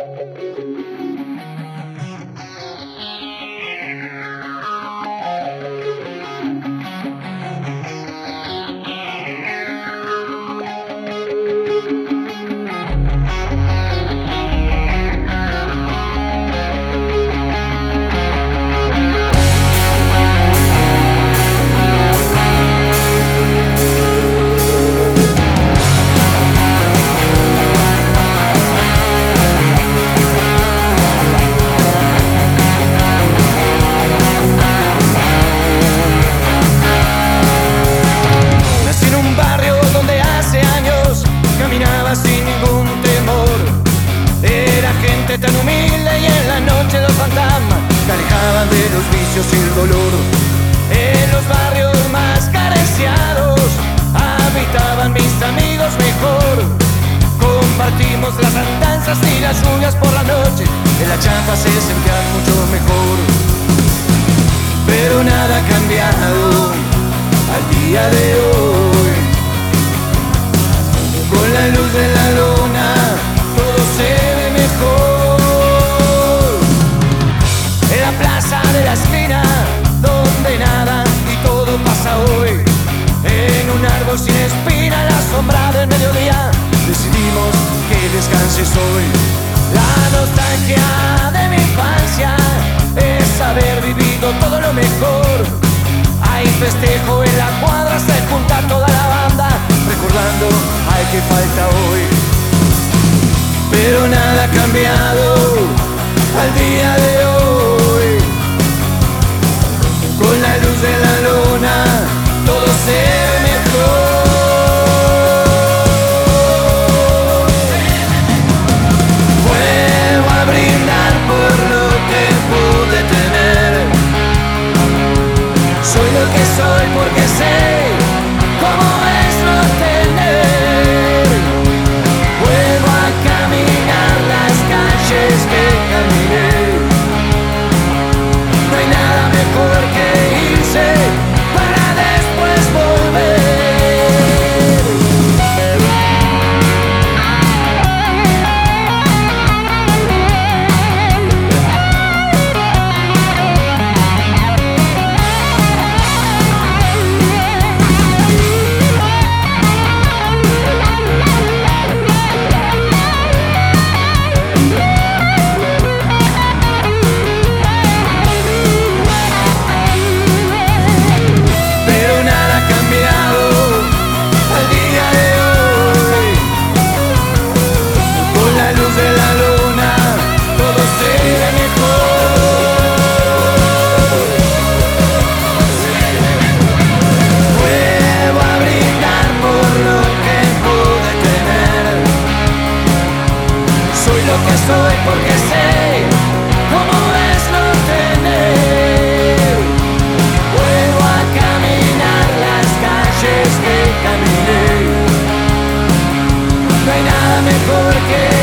Tan humilde y en la noche los fantasmas te alejaban de los vicios y el dolor. En los barrios más carenciados habitaban mis amigos mejor. Compartimos las andanzas y las lluvias por la noche, en la chapa se sentían mucho mejor. Pero nada ha cambiado al día de hoy. Con la luz de la luna todo se ve mejor. De la esquina donde nada y todo pasa hoy, en un árbol sin espina, a la sombra del mediodía, decidimos que descanses hoy. La nostalgia de mi infancia es haber vivido todo lo mejor. Hay festejo en la cuadra, se junta toda la banda, recordando al que falta hoy. Pero nada ha cambiado al día de hoy. Con la luz de la luna todo se ve mejor. Vuelvo a brindar por lo que pude tener. Soy lo que soy porque sé cómo es no tener. Vuelvo a caminar las calles que caminé. No hay nada mejor que irse para después volver. Soy porque sé cómo es no tener. Vuelvo a caminar las calles que caminé. No hay nada mejor que